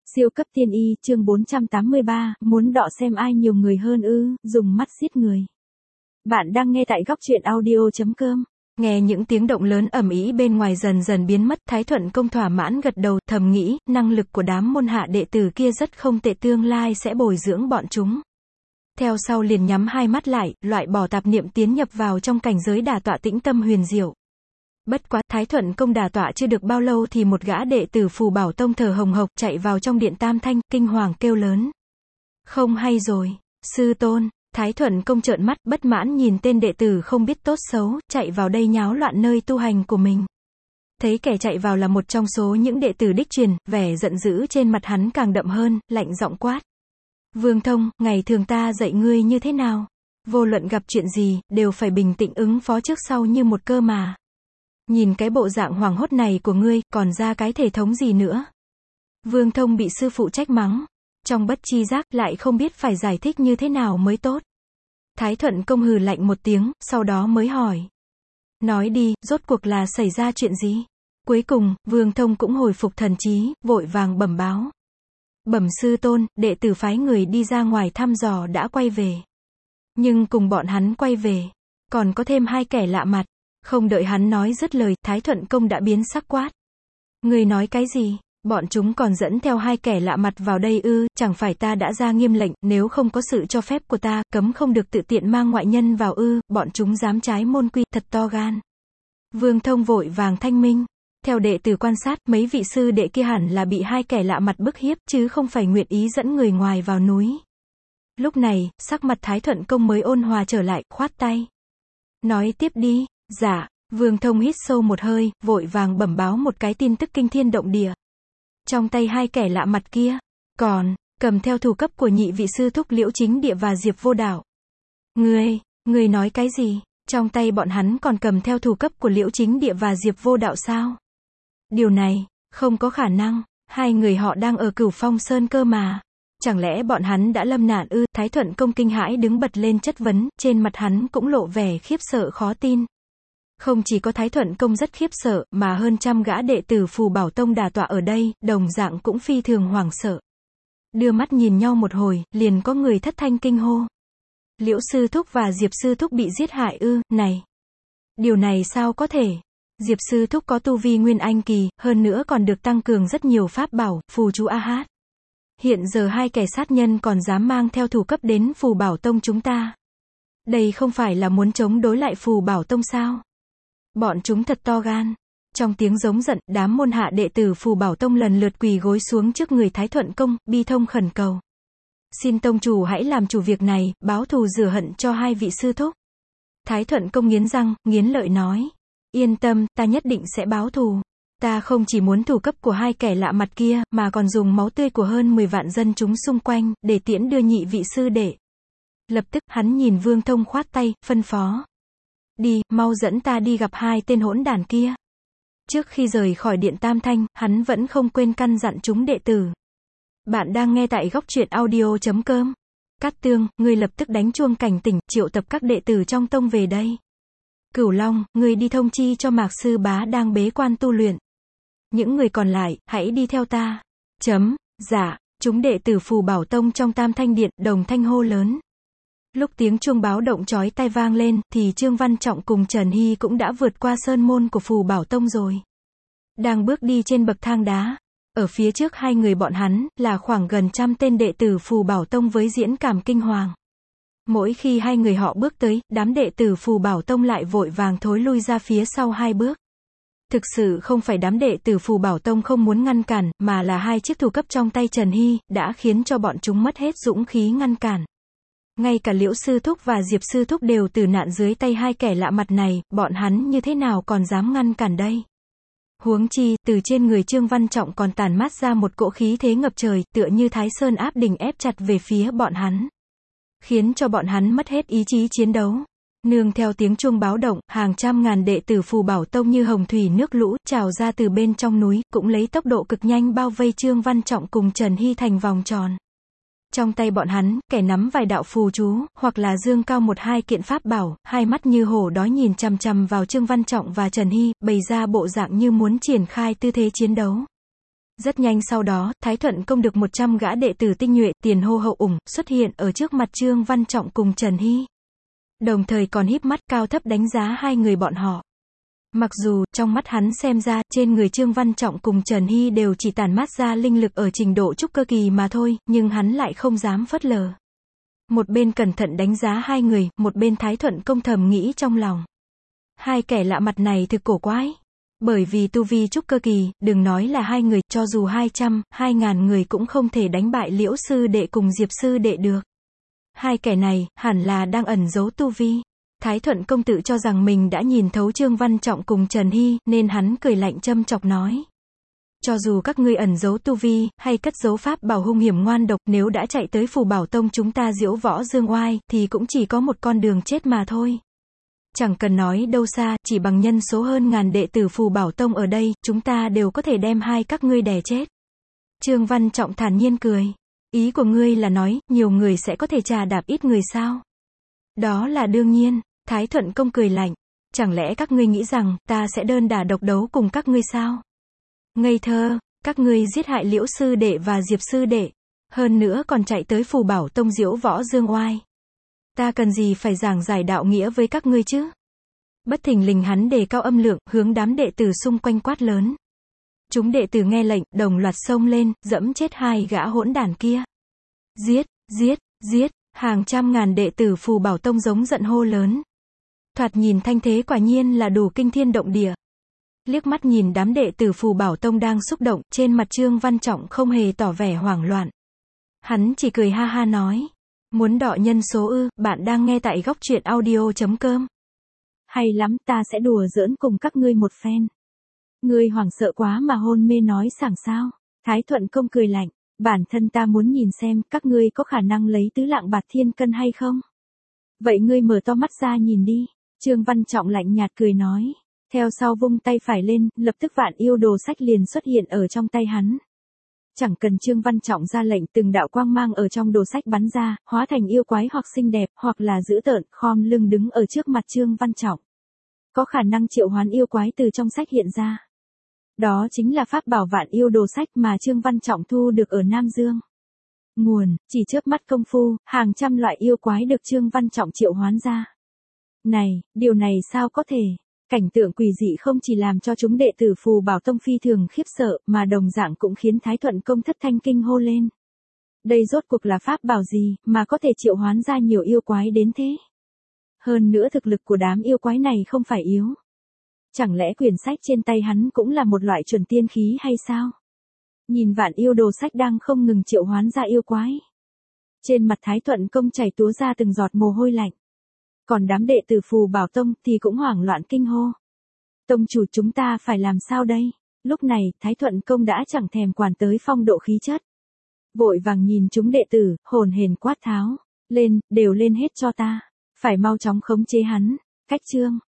Siêu cấp tiên y, chương 483, muốn đọ xem ai nhiều người hơn ư, dùng mắt giết người. Bạn đang nghe tại góc truyện audio.com. Nghe những tiếng động lớn ầm ĩ bên ngoài dần dần biến mất, Thái Thuận Công thỏa mãn gật đầu, thầm nghĩ, năng lực của đám môn hạ đệ tử kia rất không tệ, tương lai sẽ bồi dưỡng bọn chúng. Theo sau liền nhắm hai mắt lại, loại bỏ tạp niệm tiến nhập vào trong cảnh giới đả tọa tĩnh tâm huyền diệu. Bất quá, Thái Thuận Công đả tọa chưa được bao lâu thì một gã đệ tử Phù Bảo Tông thở hồng hộc chạy vào trong điện Tam Thanh, kinh hoàng kêu lớn. Không hay rồi, sư tôn. Thái Thuận Công trợn mắt, bất mãn nhìn tên đệ tử không biết tốt xấu, chạy vào đây nháo loạn nơi tu hành của mình. Thấy kẻ chạy vào là một trong số những đệ tử đích truyền, vẻ giận dữ trên mặt hắn càng đậm hơn, lạnh giọng quát. Vương Thông, ngày thường ta dạy ngươi như thế nào? Vô luận gặp chuyện gì, đều phải bình tĩnh ứng phó trước sau như một cơ mà. Nhìn cái bộ dạng hoảng hốt này của ngươi, còn ra cái thể thống gì nữa? Vương Thông bị sư phụ trách mắng. Trong bất chi giác, lại không biết phải giải thích như thế nào mới tốt. Thái Thuận Công hừ lạnh một tiếng, sau đó mới hỏi. Nói đi, rốt cuộc là xảy ra chuyện gì? Cuối cùng, Vương Thông cũng hồi phục thần trí, vội vàng bẩm báo. Bẩm sư tôn, đệ tử phái người đi ra ngoài thăm dò đã quay về. Nhưng cùng bọn hắn quay về, còn có thêm hai kẻ lạ mặt. Không đợi hắn nói dứt lời, Thái Thuận Công đã biến sắc quát. Người nói cái gì? Bọn chúng còn dẫn theo hai kẻ lạ mặt vào đây ư? Chẳng phải ta đã ra nghiêm lệnh, nếu không có sự cho phép của ta, cấm không được tự tiện mang ngoại nhân vào ư? Bọn chúng dám trái môn quy, thật to gan. Vương Thông vội vàng thanh minh. Theo đệ tử quan sát, mấy vị sư đệ kia hẳn là bị hai kẻ lạ mặt bức hiếp, chứ không phải nguyện ý dẫn người ngoài vào núi. Lúc này, sắc mặt Thái Thuận Công mới ôn hòa trở lại, khoát tay. Nói tiếp đi. Dạ. Vương Thông hít sâu một hơi, vội vàng bẩm báo một cái tin tức kinh thiên động địa. Trong tay hai kẻ lạ mặt kia, còn cầm theo thủ cấp của nhị vị sư thúc Liễu Chính Địa và Diệp Vô Đạo. Ngươi nói cái gì? Trong tay bọn hắn còn cầm theo thủ cấp của Liễu Chính Địa và Diệp Vô Đạo sao? Điều này, không có khả năng, hai người họ đang ở Cửu Phong Sơn cơ mà. Chẳng lẽ bọn hắn đã lâm nạn ư? Thái Thuận Công kinh hãi đứng bật lên chất vấn, trên mặt hắn cũng lộ vẻ khiếp sợ khó tin. Không chỉ có Thái Thuận Công rất khiếp sợ, mà hơn trăm gã đệ tử Phù Bảo Tông đả tọa ở đây, đồng dạng cũng phi thường hoảng sợ. Đưa mắt nhìn nhau một hồi, liền có người thất thanh kinh hô. Liễu sư thúc và Diệp sư thúc bị giết hại ư? Này! Điều này sao có thể? Diệp sư thúc có tu vi Nguyên Anh kỳ, hơn nữa còn được tăng cường rất nhiều pháp bảo, phù chú A Hát. Hiện giờ hai kẻ sát nhân còn dám mang theo thủ cấp đến Phù Bảo Tông chúng ta. Đây không phải là muốn chống đối lại Phù Bảo Tông sao? Bọn chúng thật to gan. Trong tiếng giống giận, đám môn hạ đệ tử Phù Bảo Tông lần lượt quỳ gối xuống trước người Thái Thuận Công, bi thông khẩn cầu. Xin tông chủ hãy làm chủ việc này, báo thù rửa hận cho hai vị sư thúc. Thái Thuận Công nghiến răng, nghiến lợi nói. Yên tâm, ta nhất định sẽ báo thù. Ta không chỉ muốn thủ cấp của hai kẻ lạ mặt kia, mà còn dùng máu tươi của hơn 10 vạn dân chúng xung quanh, để tiễn đưa nhị vị sư đệ. Lập tức, hắn nhìn Vương Thông khoát tay, phân phó. Đi, mau dẫn ta đi gặp hai tên hỗn đản kia. Trước khi rời khỏi điện Tam Thanh, hắn vẫn không quên căn dặn chúng đệ tử. Bạn đang nghe tại góc truyện audio.com. Cát Tương, ngươi lập tức đánh chuông cảnh tỉnh, triệu tập các đệ tử trong tông về đây. Cửu Long, ngươi đi thông chi cho Mạc Sư Bá đang bế quan tu luyện. Những người còn lại, hãy đi theo ta. Dạ, chúng đệ tử Phù Bảo Tông trong Tam Thanh Điện, đồng thanh hô lớn. Lúc tiếng chuông báo động chói tai vang lên, thì Trương Văn Trọng cùng Trần Hy cũng đã vượt qua sơn môn của Phù Bảo Tông rồi. Đang bước đi trên bậc thang đá. Ở phía trước hai người bọn hắn, là khoảng gần 100 tên đệ tử Phù Bảo Tông với diễn cảm kinh hoàng. Mỗi khi hai người họ bước tới, đám đệ tử Phù Bảo Tông lại vội vàng thối lui ra phía sau hai bước. Thực sự không phải đám đệ tử Phù Bảo Tông không muốn ngăn cản, mà là hai chiếc thủ cấp trong tay Trần Hy, đã khiến cho bọn chúng mất hết dũng khí ngăn cản. Ngay cả Liễu sư thúc và Diệp sư thúc đều tử nạn dưới tay hai kẻ lạ mặt này, bọn hắn như thế nào còn dám ngăn cản đây? Huống chi, từ trên người Trương Văn Trọng còn tản mát ra một cỗ khí thế ngập trời, tựa như Thái Sơn áp đỉnh ép chặt về phía bọn hắn. Khiến cho bọn hắn mất hết ý chí chiến đấu. Nương theo tiếng chuông báo động, hàng trăm ngàn đệ tử Phù Bảo Tông như hồng thủy nước lũ, trào ra từ bên trong núi, cũng lấy tốc độ cực nhanh bao vây Trương Văn Trọng cùng Trần Hy thành vòng tròn. Trong tay bọn hắn, kẻ nắm vài đạo phù chú, hoặc là dương cao một hai kiện pháp bảo, hai mắt như hổ đói nhìn chằm chằm vào Trương Văn Trọng và Trần Hy, bày ra bộ dạng như muốn triển khai tư thế chiến đấu. Rất nhanh sau đó, Thái Thuận Công được 100 gã đệ tử tinh nhuệ, tiền hô hậu ủng, xuất hiện ở trước mặt Trương Văn Trọng cùng Trần Hy. Đồng thời còn híp mắt cao thấp đánh giá hai người bọn họ. Mặc dù, trong mắt hắn xem ra, trên người Trương Văn Trọng cùng Trần Hy đều chỉ tản mát ra linh lực ở trình độ trúc cơ kỳ mà thôi, nhưng hắn lại không dám phớt lờ. Một bên cẩn thận đánh giá hai người, một bên Thái Thuận Công thầm nghĩ trong lòng. Hai kẻ lạ mặt này thực cổ quái. Bởi vì tu vi trúc cơ kỳ, đừng nói là hai người, cho dù 200, 2.000 người cũng không thể đánh bại Liễu sư đệ cùng Diệp sư đệ được. Hai kẻ này, hẳn là đang ẩn giấu tu vi. Thái Thuận Công tự cho rằng mình đã nhìn thấu Trương Văn Trọng cùng Trần Hy, nên hắn cười lạnh châm chọc nói. Cho dù các ngươi ẩn giấu tu vi, hay cất giấu pháp bảo hung hiểm ngoan độc, nếu đã chạy tới Phù Bảo Tông chúng ta diễu võ dương oai, thì cũng chỉ có một con đường chết mà thôi. Chẳng cần nói đâu xa, chỉ bằng nhân số hơn ngàn đệ tử Phù Bảo Tông ở đây, chúng ta đều có thể đem hai các ngươi đè chết. Trương Văn Trọng thản nhiên cười. Ý của ngươi là nói, nhiều người sẽ có thể trà đạp ít người sao? Đó là đương nhiên. Thái Thuận Công cười lạnh. Chẳng lẽ các ngươi nghĩ rằng, ta sẽ đơn đả độc đấu cùng các ngươi sao? Ngây thơ, các ngươi giết hại Liễu sư đệ và Diệp sư đệ. Hơn nữa còn chạy tới Phù Bảo Tông diễu võ dương oai. Ta cần gì phải giảng giải đạo nghĩa với các ngươi chứ? Bất thình lình hắn đề cao âm lượng, hướng đám đệ tử xung quanh quát lớn. Chúng đệ tử nghe lệnh, đồng loạt xông lên, dẫm chết hai gã hỗn đản kia. Giết, giết, giết, hàng trăm ngàn đệ tử Phù Bảo Tông giống giận hô lớn. Thoạt nhìn thanh thế quả nhiên là đủ kinh thiên động địa. Liếc mắt nhìn đám đệ tử Phù Bảo Tông đang xúc động, trên mặt Trương Văn Trọng không hề tỏ vẻ hoảng loạn. Hắn chỉ cười ha ha nói. Muốn đọ nhân số ư, bạn đang nghe tại góc truyện audio.com. Hay lắm, ta sẽ đùa giỡn cùng các ngươi một phen. Ngươi hoảng sợ quá mà hôn mê nói sảng sao. Thái Thuận Công cười lạnh. Bản thân ta muốn nhìn xem, các ngươi có khả năng lấy tứ lạng bạt thiên cân hay không? Vậy ngươi mở to mắt ra nhìn đi. Trương Văn Trọng lạnh nhạt cười nói. Theo sau vung tay phải lên, lập tức vạn yêu đồ sách liền xuất hiện ở trong tay hắn. Chẳng cần Trương Văn Trọng ra lệnh, từng đạo quang mang ở trong đồ sách bắn ra, hóa thành yêu quái hoặc xinh đẹp, hoặc là dữ tợn, khom lưng đứng ở trước mặt Trương Văn Trọng. Có khả năng triệu hoán yêu quái từ trong sách hiện ra. Đó chính là pháp bảo vạn yêu đồ sách mà Trương Văn Trọng thu được ở Nam Dương. Nguồn, chỉ chớp mắt công phu, hàng trăm loại yêu quái được Trương Văn Trọng triệu hoán ra. Này, điều này sao có thể? Cảnh tượng quỷ dị không chỉ làm cho chúng đệ tử Phù Bảo Tông phi thường khiếp sợ, mà đồng dạng cũng khiến Thái Thuận Công thất thanh kinh hô lên. Đây rốt cuộc là pháp bảo gì, mà có thể triệu hoán ra nhiều yêu quái đến thế? Hơn nữa thực lực của đám yêu quái này không phải yếu. Chẳng lẽ quyển sách trên tay hắn cũng là một loại chuẩn tiên khí hay sao? Nhìn vạn yêu đồ sách đang không ngừng triệu hoán ra yêu quái. Trên mặt Thái Thuận Công chảy túa ra từng giọt mồ hôi lạnh. Còn đám đệ tử Phù Bảo Tông thì cũng hoảng loạn kinh hô. Tông chủ, chúng ta phải làm sao đây? Lúc này, Thái Thuận Công đã chẳng thèm quản tới phong độ khí chất. Vội vàng nhìn chúng đệ tử, hồn hển quát tháo. Lên, đều lên hết cho ta. Phải mau chóng khống chế hắn. Cách chương.